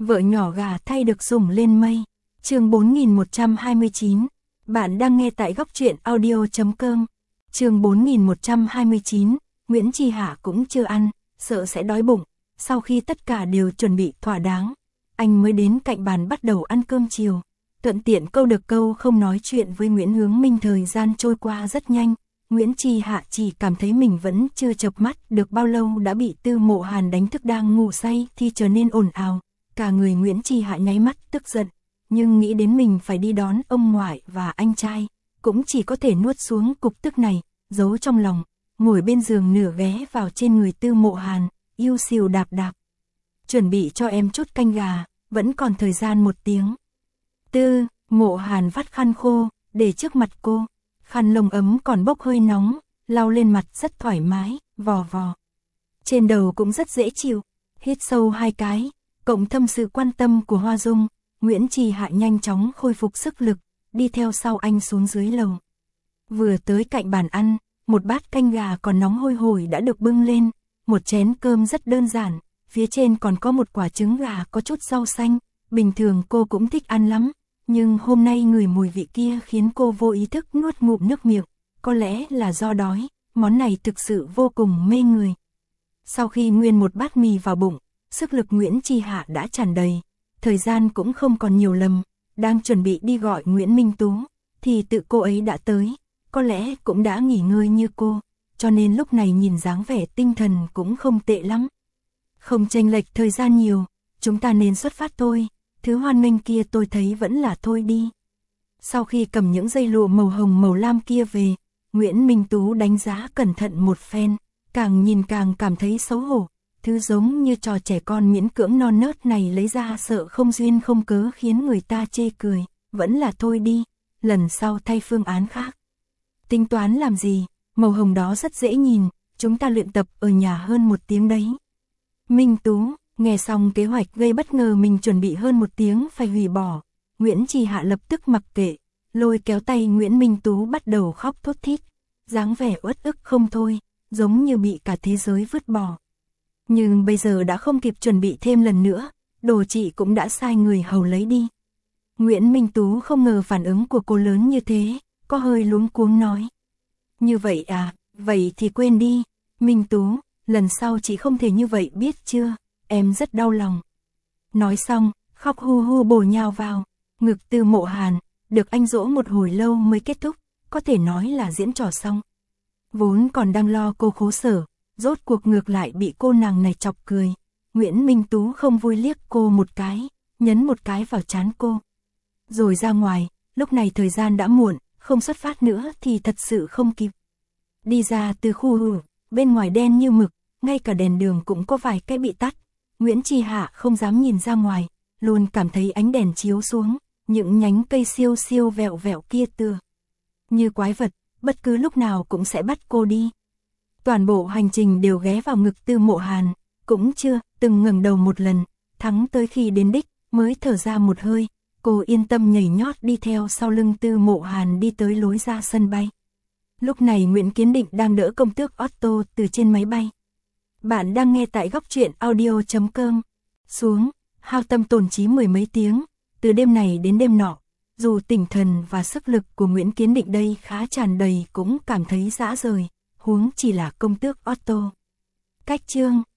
Vợ nhỏ gà thay được sủng lên mây. Chương 4129. Bạn đang nghe tại góc truyện audio.com. Chương 4129. Nguyễn Chi Hạ cũng chưa ăn, sợ sẽ đói bụng. Sau khi tất cả đều chuẩn bị thỏa đáng, anh mới đến cạnh bàn bắt đầu ăn cơm chiều. Thuận tiện câu được câu không nói chuyện với Nguyễn Hướng Minh. Thời gian trôi qua rất nhanh. Nguyễn Chi Hạ chỉ cảm thấy mình vẫn chưa chợp mắt được bao lâu đã bị Tư Mộ Hàn đánh thức, đang ngủ say thì trở nên ồn ào. Cả người Nguyễn Chi Hạ nháy mắt tức giận, nhưng nghĩ đến mình phải đi đón ông ngoại và anh trai, cũng chỉ có thể nuốt xuống cục tức này, giấu trong lòng, ngồi bên giường nửa ghé vào trên người Tư Mộ Hàn, yêu xìu đạp đạp. Chuẩn bị cho em chút canh gà, vẫn còn thời gian 1 tiếng. Tư Mộ Hàn vắt khăn khô, để trước mặt cô, khăn lông ấm còn bốc hơi nóng, lau lên mặt rất thoải mái, vò vò. Trên đầu cũng rất dễ chịu, hít sâu 2 cái, cộng thêm sự quan tâm của Hoa Dung, Nguyễn Chi Hạ nhanh chóng khôi phục sức lực, đi theo sau anh xuống dưới lầu. Vừa tới cạnh bàn ăn, một bát canh gà còn nóng hôi hổi đã được bưng lên, một chén cơm rất đơn giản, phía trên còn có một quả trứng gà có chút rau xanh, bình thường cô cũng thích ăn lắm, nhưng hôm nay ngửi mùi vị kia khiến cô vô ý thức nuốt ngụm nước miệng, có lẽ là do đói, món này thực sự vô cùng mê người. Sau khi nguyên một bát mì vào bụng, sức lực Nguyễn Chi Hạ đã tràn đầy, thời gian cũng không còn nhiều lầm, đang chuẩn bị đi gọi Nguyễn Minh Tú, thì tự cô ấy đã tới, có lẽ cũng đã nghỉ ngơi như cô, cho nên lúc này nhìn dáng vẻ tinh thần cũng không tệ lắm. Không chênh lệch thời gian nhiều, chúng ta nên xuất phát thôi, thứ hoan nghênh kia tôi thấy vẫn là thôi đi. Sau khi cầm những dây lụa màu hồng màu lam kia về, Nguyễn Minh Tú đánh giá cẩn thận một phen, càng nhìn càng cảm thấy xấu hổ. Thứ giống như trò trẻ con miễn cưỡng non nớt này lấy ra sợ không duyên không cớ khiến người ta chê cười, vẫn là thôi đi, lần sau thay phương án khác. Tính toán làm gì, màu hồng đó rất dễ nhìn, chúng ta luyện tập ở nhà hơn 1 tiếng đấy. Minh Tú, nghe xong kế hoạch gây bất ngờ mình chuẩn bị hơn 1 tiếng phải hủy bỏ, Nguyễn Chi Hạ lập tức mặc kệ, lôi kéo tay Nguyễn Minh Tú bắt đầu khóc thút thít, dáng vẻ uất ức không thôi, giống như bị cả thế giới vứt bỏ. Nhưng bây giờ đã không kịp chuẩn bị thêm lần nữa, đồ chị cũng đã sai người hầu lấy đi. Nguyễn Minh Tú không ngờ phản ứng của cô lớn như thế, có hơi luống cuống nói. Như vậy à, vậy thì quên đi, Minh Tú, lần sau chị không thể như vậy biết chưa, em rất đau lòng. Nói xong, khóc hu hu bổ nhào vào, ngực Tư Mộ Hàn, được anh dỗ một hồi lâu mới kết thúc, có thể nói là diễn trò xong. Vốn còn đang lo cô khổ sở, rốt cuộc ngược lại bị cô nàng này chọc cười. Nguyễn Minh Tú không vui liếc cô một cái, nhấn một cái vào trán cô. Rồi ra ngoài, lúc này thời gian đã muộn, không xuất phát nữa thì thật sự không kịp. Đi ra từ khu bên ngoài đen như mực, ngay cả đèn đường cũng có vài cái bị tắt. Nguyễn Chi Hạ không dám nhìn ra ngoài, luôn cảm thấy ánh đèn chiếu xuống, những nhánh cây siêu siêu vẹo vẹo kia tựa như quái vật, bất cứ lúc nào cũng sẽ bắt cô đi. Toàn bộ hành trình đều ghé vào ngực Tư Mộ Hàn, cũng chưa từng ngẩng đầu một lần, thắng tới khi đến đích mới thở ra một hơi, cô yên tâm nhảy nhót đi theo sau lưng Tư Mộ Hàn đi tới lối ra sân bay. Lúc này Nguyễn Kiến Định đang đỡ công tước Otto từ trên máy bay. Bạn đang nghe tại góc truyện audio.com. Xuống, hao tâm tổn trí 10 mấy tiếng, từ đêm này đến đêm nọ, dù tinh thần và sức lực của Nguyễn Kiến Định đây khá tràn đầy cũng cảm thấy rã rời, huống chỉ là công tước Otto. Cách chương